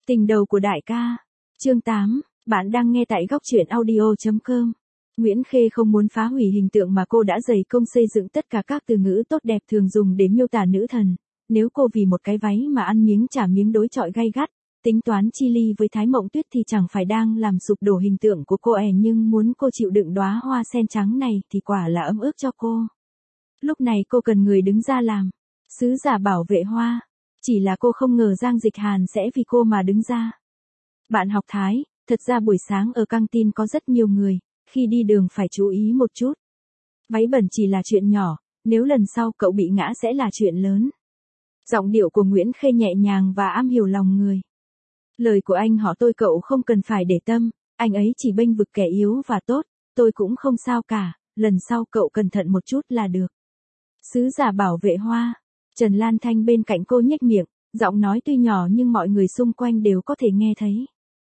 Tình đầu của đại ca. Chương 8, bạn đang nghe tại góc truyện audio.com. Nguyễn Khê không muốn phá hủy hình tượng mà cô đã dày công xây dựng tất cả các từ ngữ tốt đẹp thường dùng để miêu tả nữ thần. Nếu cô vì một cái váy mà ăn miếng trả miếng đối chọi gay gắt, tính toán chi ly với Thái Mộng Tuyết thì chẳng phải đang làm sụp đổ hình tượng của cô nhưng muốn cô chịu đựng đóa hoa sen trắng này thì quả là ấm ức cho cô. Lúc này cô cần người đứng ra làm sứ giả bảo vệ hoa. Chỉ là cô không ngờ Giang Dịch Hàn sẽ vì cô mà đứng ra. Bạn học Thái, thật ra buổi sáng ở căng tin có rất nhiều người, khi đi đường phải chú ý một chút. Váy bẩn chỉ là chuyện nhỏ, nếu lần sau cậu bị ngã sẽ là chuyện lớn. Giọng điệu của Nguyễn Khê nhẹ nhàng và am hiểu lòng người. Lời của anh họ tôi cậu không cần phải để tâm, anh ấy chỉ bênh vực kẻ yếu và tốt, tôi cũng không sao cả, lần sau cậu cẩn thận một chút là được. Sứ giả bảo vệ hoa. Trần Lan Thanh bên cạnh cô nhếch miệng, giọng nói tuy nhỏ nhưng mọi người xung quanh đều có thể nghe thấy.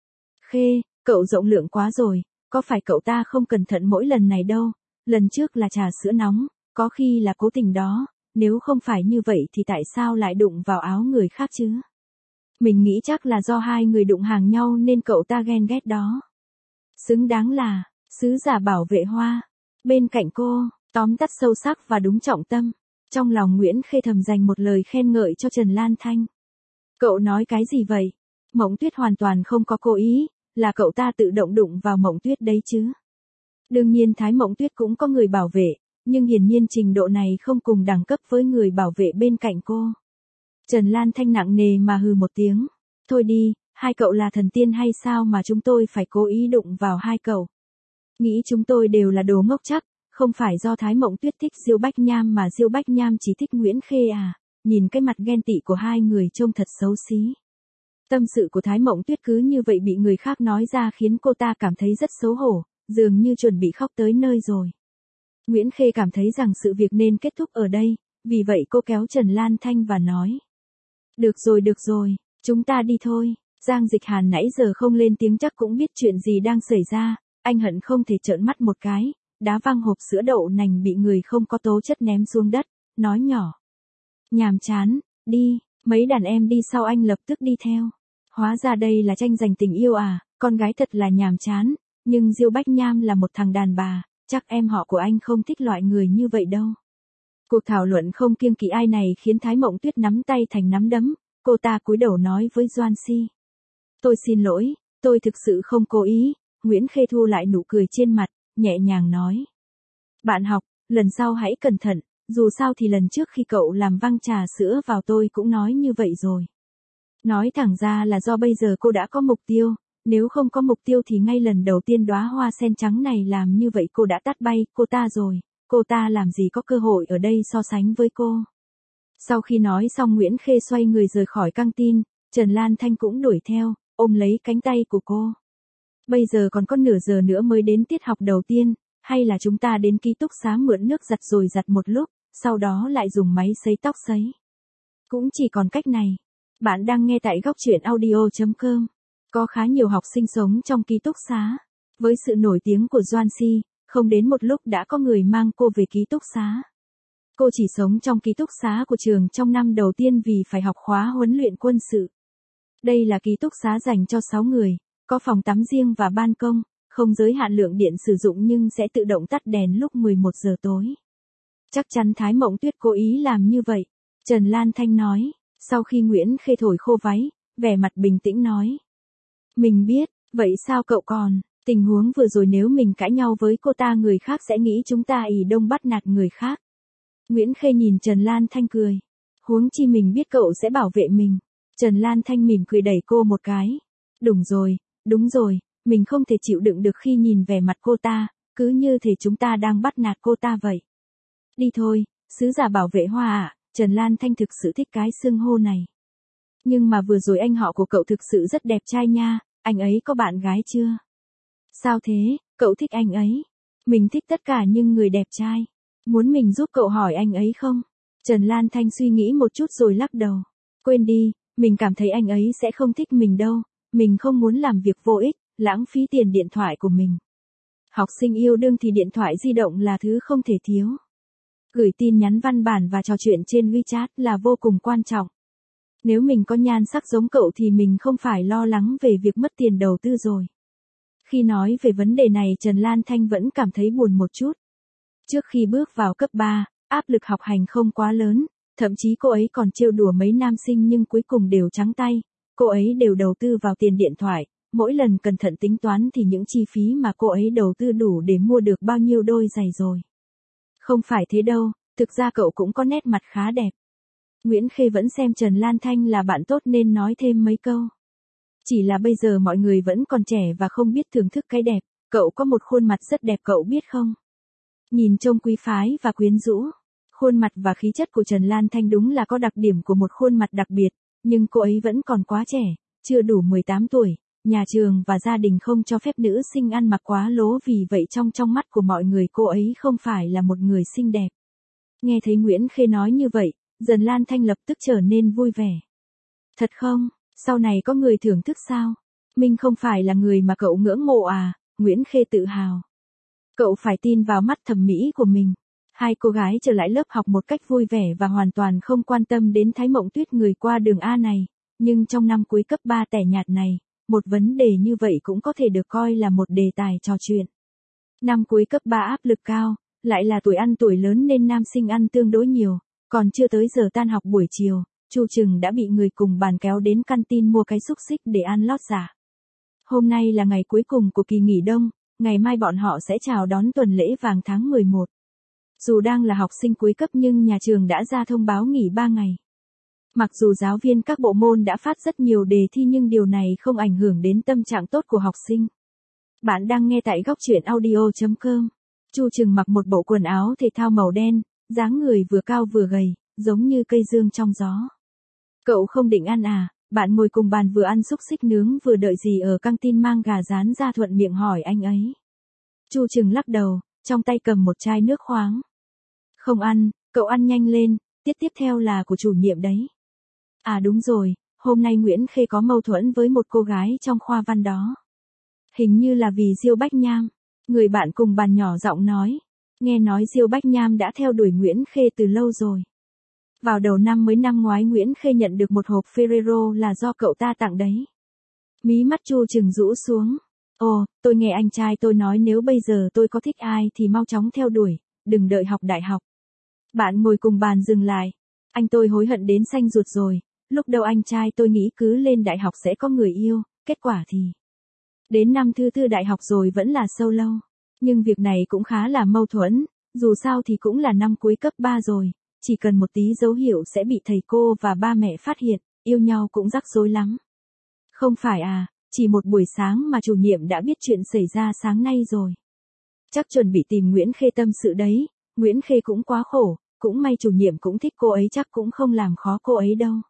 Khê, cậu rộng lượng quá rồi, có phải cậu ta không cẩn thận mỗi lần này đâu, lần trước là trà sữa nóng, có khi là cố tình đó, nếu không phải như vậy thì tại sao lại đụng vào áo người khác chứ? Mình nghĩ chắc là do hai người đụng hàng nhau nên cậu ta ghen ghét đó. Xứng đáng là, sứ giả bảo vệ hoa. Bên cạnh cô, tóm tắt sâu sắc và đúng trọng tâm. Trong lòng Nguyễn Khê thầm dành một lời khen ngợi cho Trần Lan Thanh. Cậu nói cái gì vậy? Mộng Tuyết hoàn toàn không có cố ý, là cậu ta tự động đụng vào Mộng Tuyết đấy chứ. Đương nhiên Thái Mộng Tuyết cũng có người bảo vệ, nhưng hiển nhiên trình độ này không cùng đẳng cấp với người bảo vệ bên cạnh cô. Trần Lan Thanh nặng nề mà hừ một tiếng. Thôi đi, hai cậu là thần tiên hay sao mà chúng tôi phải cố ý đụng vào hai cậu? Nghĩ chúng tôi đều là đồ ngốc chắc. Không phải do Thái Mộng Tuyết thích Diêu Bách Nham mà Diêu Bách Nham chỉ thích Nguyễn Khê à, nhìn cái mặt ghen tị của hai người trông thật xấu xí. Tâm sự của Thái Mộng Tuyết cứ như vậy bị người khác nói ra khiến cô ta cảm thấy rất xấu hổ, dường như chuẩn bị khóc tới nơi rồi. Nguyễn Khê cảm thấy rằng sự việc nên kết thúc ở đây, vì vậy cô kéo Trần Lan Thanh và nói. Được rồi, chúng ta đi thôi. Giang Dịch Hàn nãy giờ không lên tiếng chắc cũng biết chuyện gì đang xảy ra, anh hận không thể trợn mắt một cái. Đá văng hộp sữa đậu nành bị người không có tố chất ném xuống đất, nói nhỏ. Nhàm chán, đi, mấy đàn em đi sau anh lập tức đi theo. Hóa ra đây là tranh giành tình yêu à, con gái thật là nhàm chán, nhưng Diêu Bách Nham là một thằng đàn bà, chắc em họ của anh không thích loại người như vậy đâu. Cuộc thảo luận không kiêng kỵ ai này khiến Thái Mộng Tuyết nắm tay thành nắm đấm, cô ta cúi đầu nói với Doan Si. Tôi xin lỗi, tôi thực sự không cố ý, Nguyễn Khê thu lại nụ cười trên mặt. Nhẹ nhàng nói. Bạn học, lần sau hãy cẩn thận, dù sao thì lần trước khi cậu làm văng trà sữa vào tôi cũng nói như vậy rồi. Nói thẳng ra là do bây giờ cô đã có mục tiêu, nếu không có mục tiêu thì ngay lần đầu tiên đóa hoa sen trắng này làm như vậy cô đã tát bay cô ta rồi, cô ta làm gì có cơ hội ở đây so sánh với cô. Sau khi nói xong Nguyễn Khê xoay người rời khỏi căng tin, Trần Lan Thanh cũng đuổi theo, ôm lấy cánh tay của cô. Bây giờ còn có nửa giờ nữa mới đến tiết học đầu tiên, hay là chúng ta đến ký túc xá mượn nước giặt rồi giặt một lúc, sau đó lại dùng máy sấy tóc sấy. Cũng chỉ còn cách này. Bạn đang nghe tại góc truyện audio.com. Có khá nhiều học sinh sống trong ký túc xá. Với sự nổi tiếng của Doan Si, không đến một lúc đã có người mang cô về ký túc xá. Cô chỉ sống trong ký túc xá của trường trong năm đầu tiên vì phải học khóa huấn luyện quân sự. Đây là ký túc xá dành cho 6 người. Có phòng tắm riêng và ban công, không giới hạn lượng điện sử dụng nhưng sẽ tự động tắt đèn lúc 11 giờ tối. Chắc chắn Thái Mộng Tuyết cố ý làm như vậy, Trần Lan Thanh nói, sau khi Nguyễn Khê thổi khô váy, vẻ mặt bình tĩnh nói. Mình biết, vậy sao cậu còn, tình huống vừa rồi nếu mình cãi nhau với cô ta người khác sẽ nghĩ chúng ta ỷ đông bắt nạt người khác. Nguyễn Khê nhìn Trần Lan Thanh cười. Huống chi mình biết cậu sẽ bảo vệ mình. Trần Lan Thanh mỉm cười đẩy cô một cái. Đúng rồi, mình không thể chịu đựng được khi nhìn vẻ mặt cô ta, cứ như thể chúng ta đang bắt nạt cô ta vậy. Đi thôi, sứ giả bảo vệ hoa ạ, Trần Lan Thanh thực sự thích cái xưng hô này. Nhưng mà vừa rồi anh họ của cậu thực sự rất đẹp trai nha, anh ấy có bạn gái chưa? Sao thế, cậu thích anh ấy? Mình thích tất cả nhưng người đẹp trai. Muốn mình giúp cậu hỏi anh ấy không? Trần Lan Thanh suy nghĩ một chút rồi lắc đầu. Quên đi, mình cảm thấy anh ấy sẽ không thích mình đâu. Mình không muốn làm việc vô ích, lãng phí tiền điện thoại của mình. Học sinh yêu đương thì điện thoại di động là thứ không thể thiếu. Gửi tin nhắn văn bản và trò chuyện trên WeChat là vô cùng quan trọng. Nếu mình có nhan sắc giống cậu thì mình không phải lo lắng về việc mất tiền đầu tư rồi. Khi nói về vấn đề này Trần Lan Thanh vẫn cảm thấy buồn một chút. Trước khi bước vào cấp 3, áp lực học hành không quá lớn, thậm chí cô ấy còn trêu đùa mấy nam sinh nhưng cuối cùng đều trắng tay. Cô ấy đều đầu tư vào tiền điện thoại, mỗi lần cẩn thận tính toán thì những chi phí mà cô ấy đầu tư đủ để mua được bao nhiêu đôi giày rồi. Không phải thế đâu, thực ra cậu cũng có nét mặt khá đẹp. Nguyễn Khê vẫn xem Trần Lan Thanh là bạn tốt nên nói thêm mấy câu. Chỉ là bây giờ mọi người vẫn còn trẻ và không biết thưởng thức cái đẹp, cậu có một khuôn mặt rất đẹp cậu biết không? Nhìn trông quý phái và quyến rũ. Khuôn mặt và khí chất của Trần Lan Thanh đúng là có đặc điểm của một khuôn mặt đặc biệt, nhưng cô ấy vẫn còn quá trẻ, chưa đủ 18 tuổi, nhà trường và gia đình không cho phép nữ sinh ăn mặc quá lố vì vậy trong mắt của mọi người cô ấy không phải là một người xinh đẹp. Nghe thấy Nguyễn Khê nói như vậy, Trần Lan Thanh lập tức trở nên vui vẻ. Thật không, sau này có người thưởng thức sao? Mình không phải là người mà cậu ngưỡng mộ à? Nguyễn Khê tự hào. Cậu phải tin vào mắt thẩm mỹ của mình. Hai cô gái trở lại lớp học một cách vui vẻ và hoàn toàn không quan tâm đến Thái Mộng Tuyết người qua đường A này. Nhưng trong năm cuối cấp 3 tẻ nhạt này, một vấn đề như vậy cũng có thể được coi là một đề tài trò chuyện. Năm cuối cấp 3 áp lực cao, lại là tuổi ăn tuổi lớn nên nam sinh ăn tương đối nhiều, còn chưa tới giờ tan học buổi chiều, Chu Trừng đã bị người cùng bàn kéo đến canteen mua cái xúc xích để ăn lót dạ. Hôm nay là ngày cuối cùng của kỳ nghỉ đông, ngày mai bọn họ sẽ chào đón tuần lễ vàng tháng 11. Dù đang là học sinh cuối cấp nhưng nhà trường đã ra thông báo nghỉ 3 ngày. Mặc dù giáo viên các bộ môn đã phát rất nhiều đề thi nhưng điều này không ảnh hưởng đến tâm trạng tốt của học sinh. Bạn đang nghe tại góc truyện audio.com. Chu Trừng mặc một bộ quần áo thể thao màu đen, dáng người vừa cao vừa gầy, giống như cây dương trong gió. Cậu không định ăn à? Bạn ngồi cùng bàn vừa ăn xúc xích nướng vừa đợi gì ở căng tin mang gà rán ra thuận miệng hỏi anh ấy. Chu Trừng lắc đầu, trong tay cầm một chai nước khoáng. Không ăn, cậu ăn nhanh lên, tiết tiếp theo là của chủ nhiệm đấy. À đúng rồi, hôm nay Nguyễn Khê có mâu thuẫn với một cô gái trong khoa văn đó. Hình như là vì Diêu Bách Nham. Người bạn cùng bàn nhỏ giọng nói. Nghe nói Diêu Bách Nham đã theo đuổi Nguyễn Khê từ lâu rồi. Vào đầu năm năm ngoái Nguyễn Khê nhận được một hộp Ferrero là do cậu ta tặng đấy. Mí mắt Chu Trừng rũ xuống. Ồ, tôi nghe anh trai tôi nói nếu bây giờ tôi có thích ai thì mau chóng theo đuổi, đừng đợi học đại học. Bạn ngồi cùng bàn dừng lại. Anh tôi hối hận đến xanh ruột rồi, lúc đầu anh trai tôi nghĩ cứ lên đại học sẽ có người yêu, kết quả thì... Đến năm thứ tư đại học rồi vẫn là solo. Nhưng việc này cũng khá là mâu thuẫn, dù sao thì cũng là năm cuối cấp 3 rồi, chỉ cần một tí dấu hiệu sẽ bị thầy cô và ba mẹ phát hiện, yêu nhau cũng rắc rối lắm. Không phải à, chỉ một buổi sáng mà chủ nhiệm đã biết chuyện xảy ra sáng nay rồi. Chắc chuẩn bị tìm Nguyễn Khê tâm sự đấy, Nguyễn Khê cũng quá khổ, cũng may chủ nhiệm cũng thích cô ấy chắc cũng không làm khó cô ấy đâu.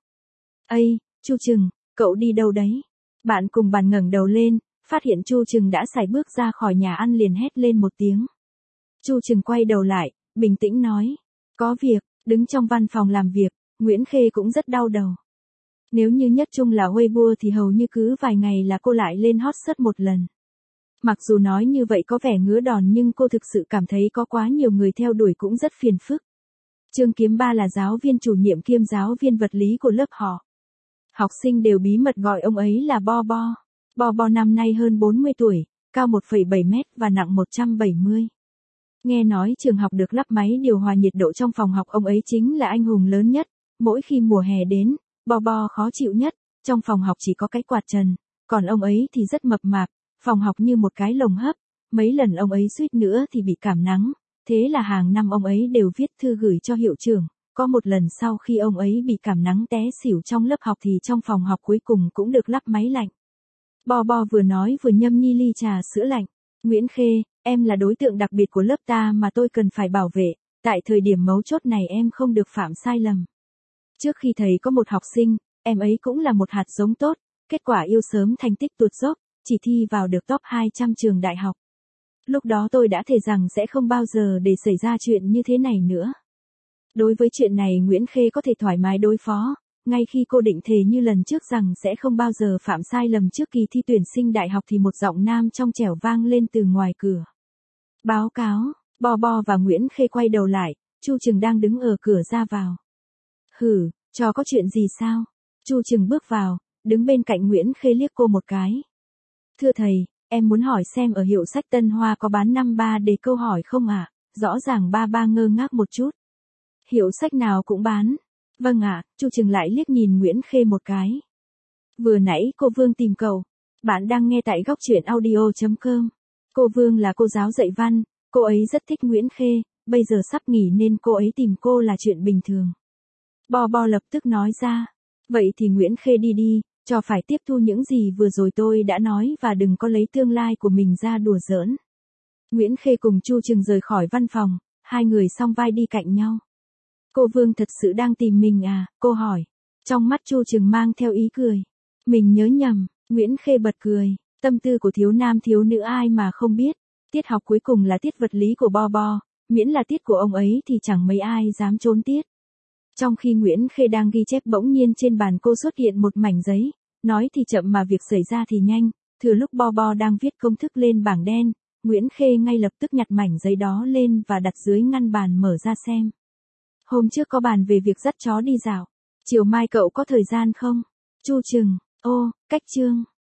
Ây, Chu Trừng, cậu đi đâu đấy? Bạn cùng bàn ngẩng đầu lên, phát hiện Chu Trừng đã sải bước ra khỏi nhà ăn liền hét lên một tiếng. Chu Trừng quay đầu lại, bình tĩnh nói. Có việc, đứng trong văn phòng làm việc, Nguyễn Khê cũng rất đau đầu. Nếu như nhất trung là Weibo thì hầu như cứ vài ngày là cô lại lên hot search một lần. Mặc dù nói như vậy có vẻ ngứa đòn nhưng cô thực sự cảm thấy có quá nhiều người theo đuổi cũng rất phiền phức. Trương Kiếm Ba là giáo viên chủ nhiệm kiêm giáo viên vật lý của lớp họ. Học sinh đều bí mật gọi ông ấy là Bo Bo. Bo Bo năm nay hơn 40 tuổi, cao 1,7 mét và nặng 170. Nghe nói trường học được lắp máy điều hòa nhiệt độ trong phòng học ông ấy chính là anh hùng lớn nhất. Mỗi khi mùa hè đến, Bo Bo khó chịu nhất, trong phòng học chỉ có cái quạt trần, còn ông ấy thì rất mập mạp, phòng học như một cái lồng hấp, mấy lần ông ấy suýt nữa thì bị cảm nắng, thế là hàng năm ông ấy đều viết thư gửi cho hiệu trưởng, có một lần sau khi ông ấy bị cảm nắng té xỉu trong lớp học thì trong phòng học cuối cùng cũng được lắp máy lạnh. Bo Bo vừa nói vừa nhâm nhi ly trà sữa lạnh. Nguyễn Khê, em là đối tượng đặc biệt của lớp ta mà tôi cần phải bảo vệ, tại thời điểm mấu chốt này em không được phạm sai lầm. Trước khi thầy có một học sinh, em ấy cũng là một hạt giống tốt, kết quả yêu sớm thành tích tụt dốc, chỉ thi vào được top 200 trường đại học. Lúc đó tôi đã thề rằng sẽ không bao giờ để xảy ra chuyện như thế này nữa. Đối với chuyện này Nguyễn Khê có thể thoải mái đối phó, ngay khi cô định thề như lần trước rằng sẽ không bao giờ phạm sai lầm trước kỳ thi tuyển sinh đại học thì một giọng nam trong trẻo vang lên từ ngoài cửa. Báo cáo, Bo Bo và Nguyễn Khê quay đầu lại, Chu Trừng đang đứng ở cửa ra vào. Hử, cho có chuyện gì sao? Chu Trừng bước vào, đứng bên cạnh Nguyễn Khê liếc cô một cái. Thưa thầy, em muốn hỏi xem ở hiệu sách Tân Hoa có bán 53 đề câu hỏi không ạ? Rõ ràng ba ngơ ngác một chút. Hiệu sách nào cũng bán. Vâng ạ, Chu Trừng lại liếc nhìn Nguyễn Khê một cái. Vừa nãy cô Vương tìm cậu. Bạn đang nghe tại góc truyện audio.com. Cô Vương là cô giáo dạy văn, cô ấy rất thích Nguyễn Khê, bây giờ sắp nghỉ nên cô ấy tìm cô là chuyện bình thường. Bo lập tức nói ra. Vậy thì Nguyễn Khê đi đi, cho phải tiếp thu những gì vừa rồi tôi đã nói và đừng có lấy tương lai của mình ra đùa giỡn. Nguyễn Khê cùng Chu Trừng rời khỏi văn phòng, hai người song vai đi cạnh nhau. Cô Vương thật sự đang tìm mình à, cô hỏi. Trong mắt Chu Trừng mang theo ý cười. Mình nhớ nhầm, Nguyễn Khê bật cười. Tâm tư của thiếu nam thiếu nữ ai mà không biết. Tiết học cuối cùng là tiết vật lý của Bo, miễn là tiết của ông ấy thì chẳng mấy ai dám trốn tiết. Trong khi Nguyễn Khê đang ghi chép bỗng nhiên trên bàn cô xuất hiện một mảnh giấy. Nói thì chậm mà việc xảy ra thì nhanh. Thừa lúc Bo đang viết công thức lên bảng đen, Nguyễn Khê ngay lập tức nhặt mảnh giấy đó lên và đặt dưới ngăn bàn mở ra xem. Hôm trước có bàn về việc dắt chó đi dạo. Chiều mai cậu có thời gian không? Chu Trừng, cách chương.